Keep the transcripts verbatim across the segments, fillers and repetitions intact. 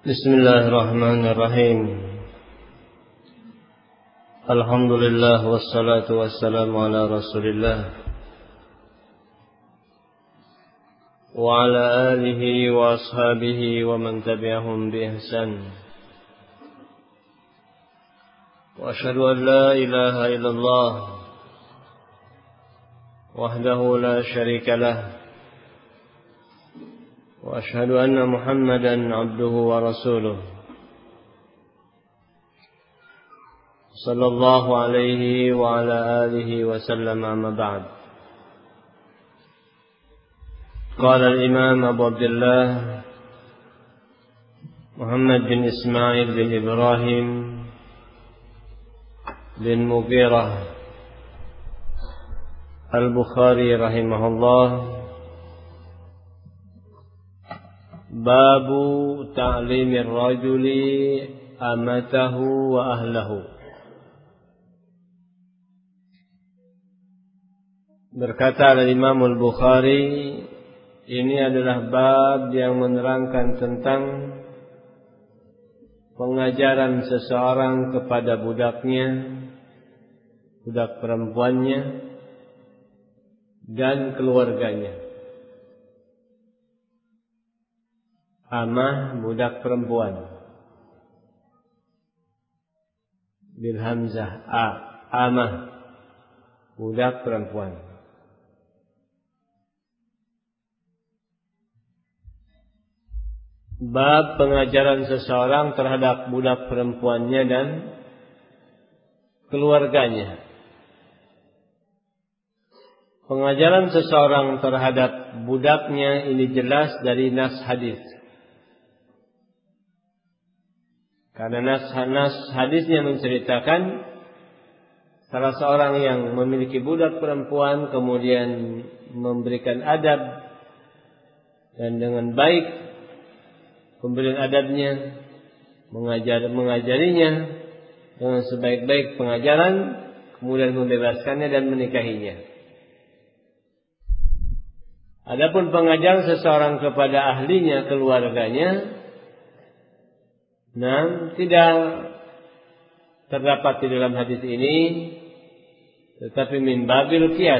Bismillahirrahmanirrahim. Alhamdulillah wassalatu wassalamu ala Rasulillah wa ala alihi wa ashabihi wa man tabi'ahum bi ihsan. Wa asyhadu an la ilaha illallah wahdahu la syarika lah. وأشهد أن محمدا عبده ورسوله صلى الله عليه وعلى آله وسلم أما بعد. قال الإمام أبو عبد الله محمد بن إسماعيل بن إبراهيم بن مغيرة البخاري رحمه الله: Babu ta'limir rajuli amatahu wa ahlahu. Berkata Imam Al-Bukhari, ini adalah bab yang menerangkan tentang pengajaran seseorang kepada budaknya, budak perempuannya, dan keluarganya. Amah, budak perempuan, bil hamzah a, amah, budak perempuan. Bab pengajaran seseorang terhadap budak perempuannya dan keluarganya. Pengajaran seseorang terhadap budaknya ini jelas dari nas hadis. Karena nas, nas hadisnya menceritakan salah seorang yang memiliki budak perempuan kemudian memberikan adab dan dengan baik pemberian adabnya, mengajar mengajarinya dengan sebaik-baik pengajaran, kemudian membebaskannya dan menikahinya. Adapun pengajaran seseorang kepada ahlinya, keluarganya, nah, tidak terdapat di dalam hadis ini, tetapi min babil qiyas.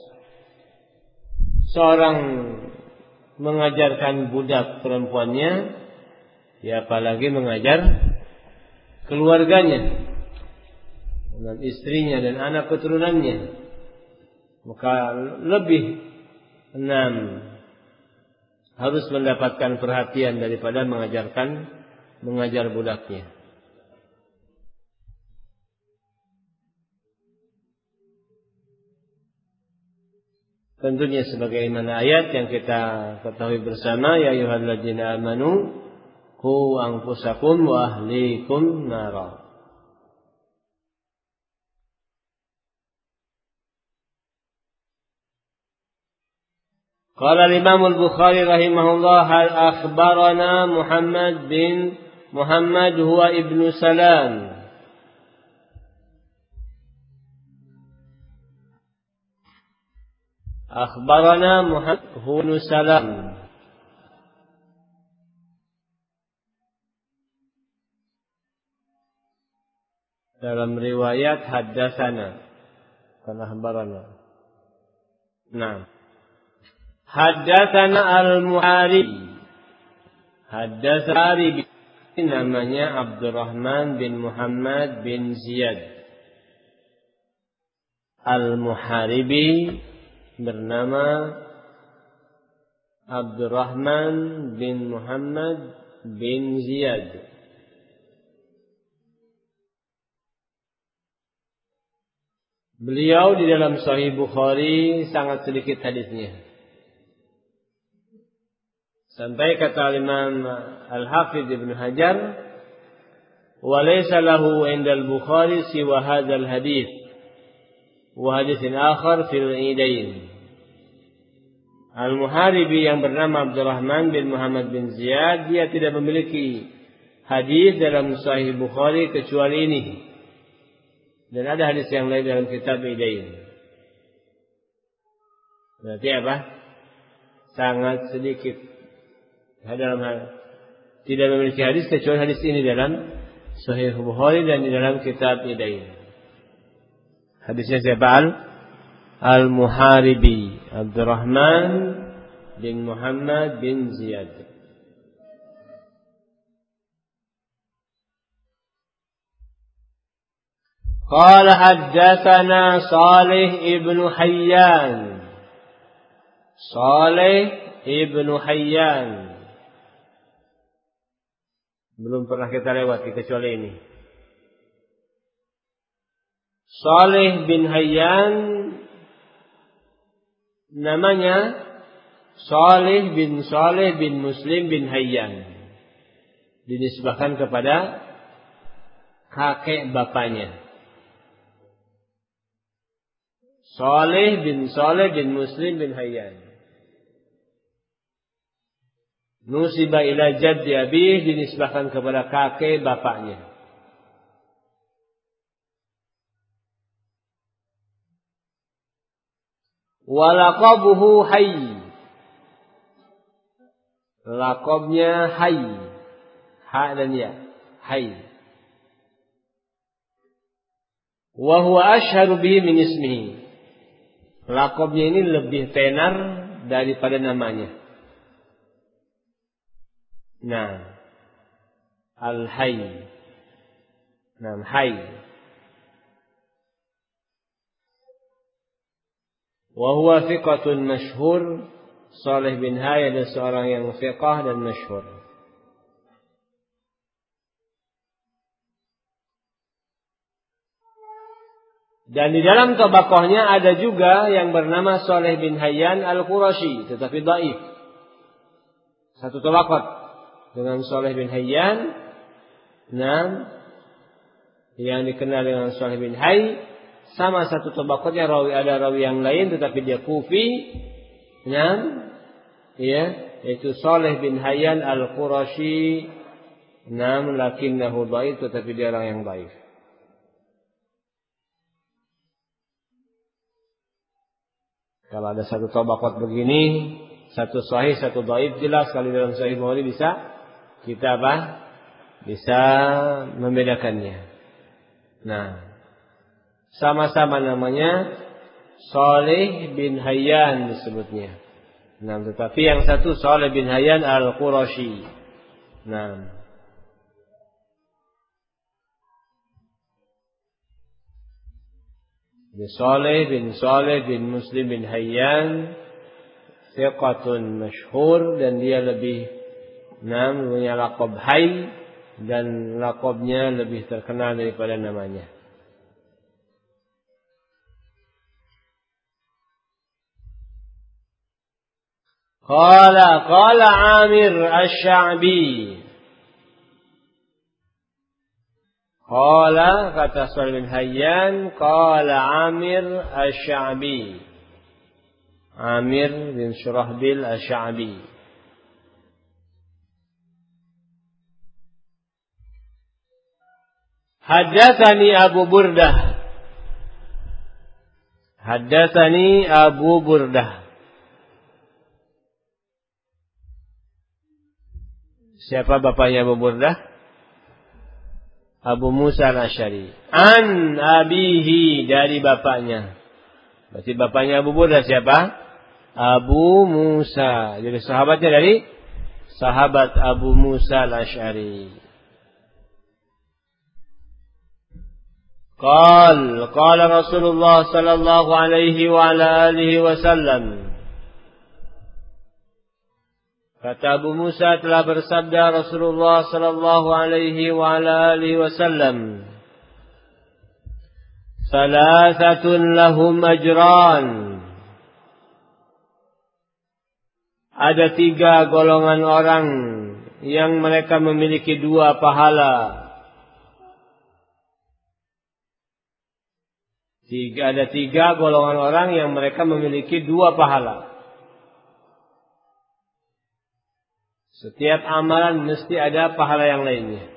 Seorang mengajarkan budak perempuannya, ya apalagi mengajar keluarganya, dengan istrinya dan anak keturunannya, maka lebih enam harus mendapatkan perhatian daripada mengajarkan mengajar budaknya. Tentunya sebagaimana ayat yang kita ketahui bersama, ya ayyuhalladzina amanu qu anfusakum wa ahlikum nara. Qala al-Imam al-Bukhari rahimahullah, hal akhbarana Muhammad bin Muhammad huwa ibnu Salam. Akhbarana Muhammad huwa ibnu Salam. Dalam riwayat haddatsana, bukan akhbarana. Nah, haddatsana al-Muharibi. Haddatsana namanya Abdurrahman bin Muhammad bin Ziyad. Al-Muharibi bernama Abdurrahman bin Muhammad bin Ziyad. Beliau di dalam Sahih Bukhari sangat sedikit hadisnya. Sampai kata Imam Al-Hafidh Ibn Hajar, wa laysa lahu inda al-Bukhari siwa hadzal hadits wa haditsin akhar fil idain. Al-Muharibi yang bernama Abdurrahman bin Muhammad bin Ziyad, dia tidak memiliki hadis dalam Sahih Bukhari kecuali ini. Dan ada hadis yang lain dalam kitab Idain. Berarti apa? Sangat sedikit. Dalam hal tidak memiliki hadis kecuali hadis ini dalam Sahih Bukhari dan di dalam kitab Idain. Hadisnya siapa? Al-Muharibi Abdurrahman bin Muhammad bin Ziyad. Qala haddatsana Salih ibnu Hayyan. Salih ibnu Hayyan. Belum pernah kita lewati kecuali ini. Salih bin Hayyan namanya Salih bin Salih bin Muslim bin Hayyan. Dinisbahkan kepada kakek bapaknya. Salih bin Salih bin Muslim bin Hayyan. Nusiba ila jaddi abih, dinisbahkan kepada kakek bapaknya. Walaqabuhu Hayy. Laqabnya Hayy. Ha dan ya. Hayy. Wa huwa ashharu bihi min ismihi. Laqabnya ini lebih tenar daripada namanya. Nah, Al-Hayy. Nah, Hayy. Wa huwa thiqatun masyhur. Salih bin Hayy adalah seorang yang thiqah dan masyhur. Dan di dalam tabaqahnya ada juga yang bernama Salih bin Hayyan Al-Qurashi, tetapi dhaif. Satu tabaqat dengan Salih bin Hayyan, nah, yang dikenal dengan Salih bin Hayy, sama satu tabaqatnya rawi, ada rawi yang lain tetapi dia Kufi, nah, ya, yaitu Salih bin Hayyan Al-Qurashi, nah, lakinnahu dhaif, tetapi dia orang yang dhaif. Kalau ada satu tabaqat begini, satu sahih, satu dhaif, jelas kalau dalam Sahih Bukhari bisa kita apa? Bisa membedakannya. Nah, sama-sama namanya Salih bin Hayyan disebutnya. Nah, tetapi yang satu Salih bin Hayyan Al-Qurashi. Nah, Salih bin Salih bin Muslim bin Hayyan thiqatun masyhur, dan dia lebih namanya laqab Hayy, dan laqabnya lebih terkenal daripada namanya. Qala qala Amir Asy-Sya'bi. Qala, kata Salih bin Hayyan, qala Amir Asy-Sya'bi. Amir bin Syurahbil Asy-Sya'bi. Haddatsani Abu Burdah. Haddatsani Abu Burdah. Siapa bapaknya Abu Burdah? Abu Musa Al-Asy'ari. An abihi, dari bapaknya. Berarti bapaknya Abu Burdah siapa? Abu Musa. Jadi sahabatnya dari sahabat Abu Musa Al-Asy'ari. Qal, qala Rasulullah sallallahu alaihi wa ala alihi wasallam. Kata Abu Musa, telah bersabda Rasulullah sallallahu alaihi wa ala alihi wasallam, Salasatun lahum ajran. Ada tiga golongan orang yang mereka memiliki dua pahala. Tiga, ada tiga golongan orang yang mereka memiliki dua pahala. Setiap amalan mesti ada pahala yang lainnya.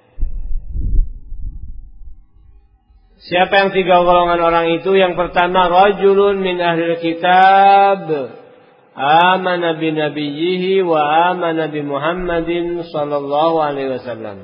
Siapa yang tiga golongan orang itu? Yang pertama, rajulun min ahlil kitab amana bi nabiyhi wa amana bi Muhammadin sallallahu alaihi wasallam.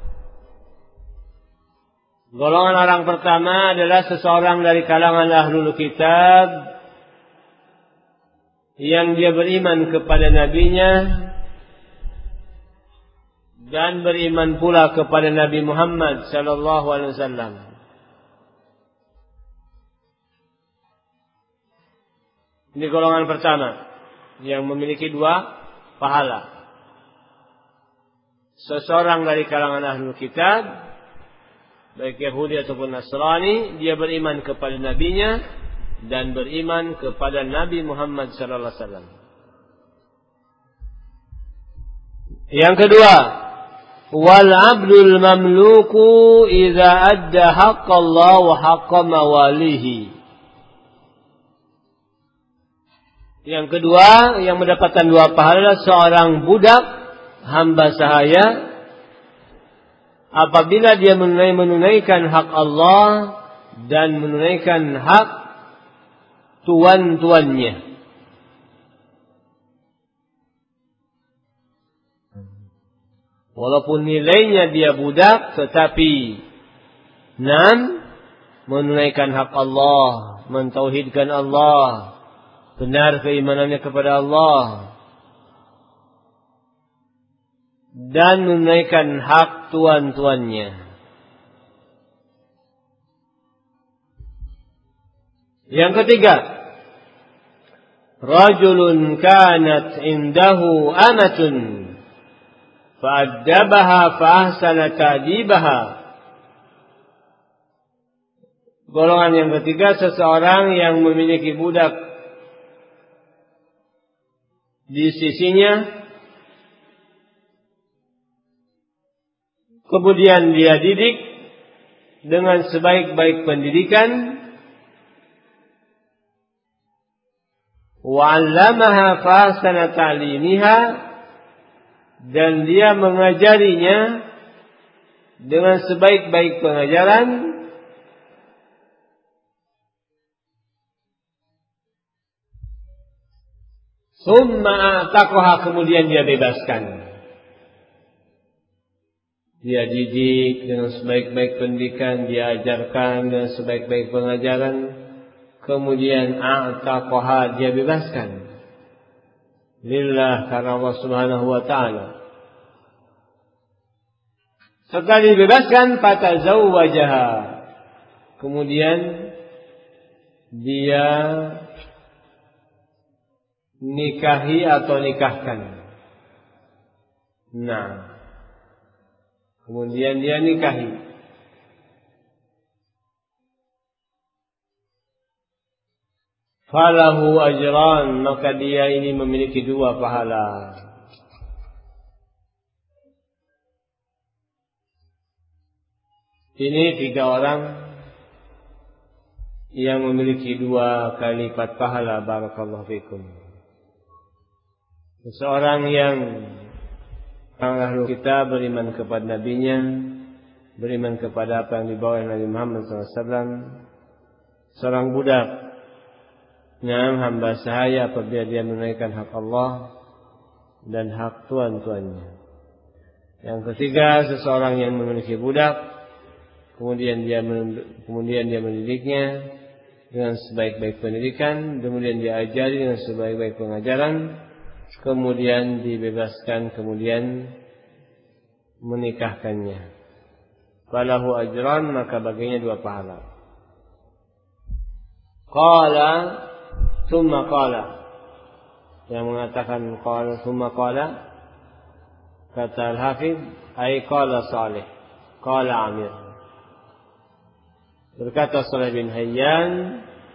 Golongan orang pertama adalah seseorang dari kalangan ahlul kitab yang dia beriman kepada nabinya dan beriman pula kepada Nabi Muhammad sallallahu alaihi wasallam. Ini golongan pertama yang memiliki dua pahala. Seseorang dari kalangan ahlul kitab, baik Yahudi ataupun Nasrani, dia beriman kepada nabinya dan beriman kepada Nabi Muhammad sallallahu alaihi wasallam. Yang kedua, wal 'abdul mamluku idza adda haqqallah wa haqqa mawalihi. Yang kedua yang mendapatkan dua pahala seorang budak hamba sahaya apabila dia menunaikan hak Allah dan menunaikan hak tuan-tuannya. Walaupun nilainya dia budak, tetapi enam, menunaikan hak Allah, mentauhidkan Allah, benar keimanannya kepada Allah, dan menunaikan hak tuan-tuannya. Yang ketiga, rajulun kanat indahu amatun fa'addabaha fa'ahsana ta'dibaha. Golongan yang ketiga, seseorang yang memiliki budak di sisinya, kemudian dia didik dengan sebaik-baik pendidikan, wa 'allamaha fa ahsana ta'limiha, dan dia mengajarinya dengan sebaik-baik pengajaran, summa a'taqaha, kemudian dia bebaskan. Dia didik dengan sebaik-baik pendidikan, dia ajarkan dengan sebaik-baik pengajaran, kemudian a'taqaha, dia bebaskan. Lillah, karena Allah Subhanahu wa taala. Setelah dibebaskan, fatazawwajaha, kemudian dia nikahi atau nikahkan. Nah, kemudian dia nikahi. Falahu ajran, maka dia ini memiliki dua pahala. Ini tiga orang yang memiliki dua kali lipat pahala. Barakallahu fikum. Seseorang yang ahlu kita beriman kepada nabinya, beriman kepada apa yang dibawa oleh Nabi Muhammad sallallahu alaihi wasallam. Seorang budak, nah, hamba sahaya apabila dia menunaikan hak Allah dan hak tuan-tuannya. Yang ketiga, seseorang yang memiliki budak, kemudian dia kemudian dia mendidiknya dengan sebaik-baik pendidikan, kemudian dia ajari dengan sebaik-baik pengajaran, kemudian dibebaskan, kemudian menikahkannya. Falahu ajran, maka baginya dua pahala. Qala, thumma qala, yang mengatakan qala thumma qala, kata Al-Hafidh, ay qala Salih, qala Amir. Berkata Salih bin Hayyan,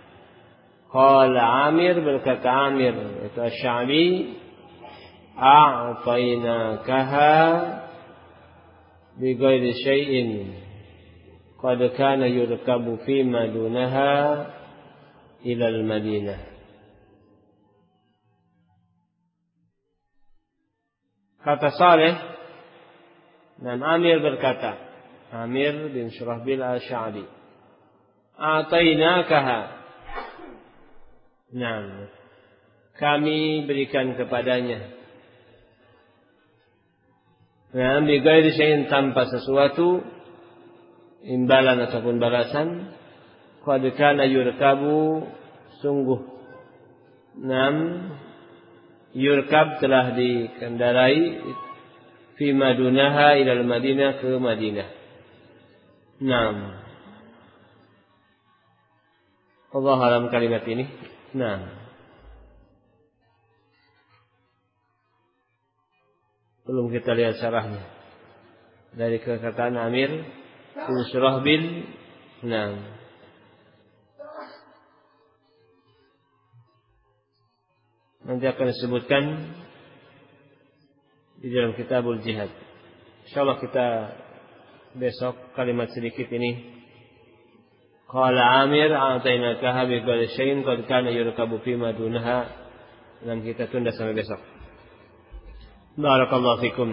qala Amir, berkata Amir, itu Asy-Sya'bi, a'tainakaha bi ghairi syai'in qad kana yurkabu fi ma dunaha ila al-Madinah. Kata Saleh, dan Amir berkata, Amir bin Surahbil Al-Sya'bi, a'tainakaha, nah, kami berikan kepadanya. Nah, bighairi syai'in, tanpa sesuatu imbalan ataupun balasan. Qad kana yurkabu, sungguh nam yurkab telah dikendarai fi madunaha ilal Madinah, ke Madinah. Nam. Allah alam kalimat ini. Nah, belum kita lihat syarahnya. Dari perkataan Amir bin Surahbil. Nah, nanti akan disebutkan di dalam Kitabul Jihad. Insyaallah kita besok kalimat sedikit ini. Qala Amir a'tainaka bi kulli syai'in qad kana yurkabu fi madunaha. Dan kita tunda sampai besok. Barakallahu fikum.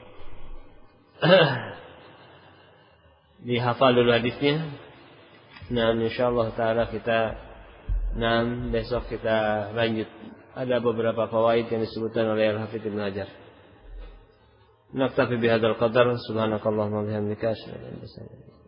Dihafal dulu hadisnya. Nah, insyaallah taala kita nah besok kita lanjut. Ada beberapa fawaid yang disebutkan oleh Al-Hafidz Ibnu Hajar. Naktafi bihadzal qadar. Subhanakallahumma wa bihamdika asyhadu an la ilaha illa anta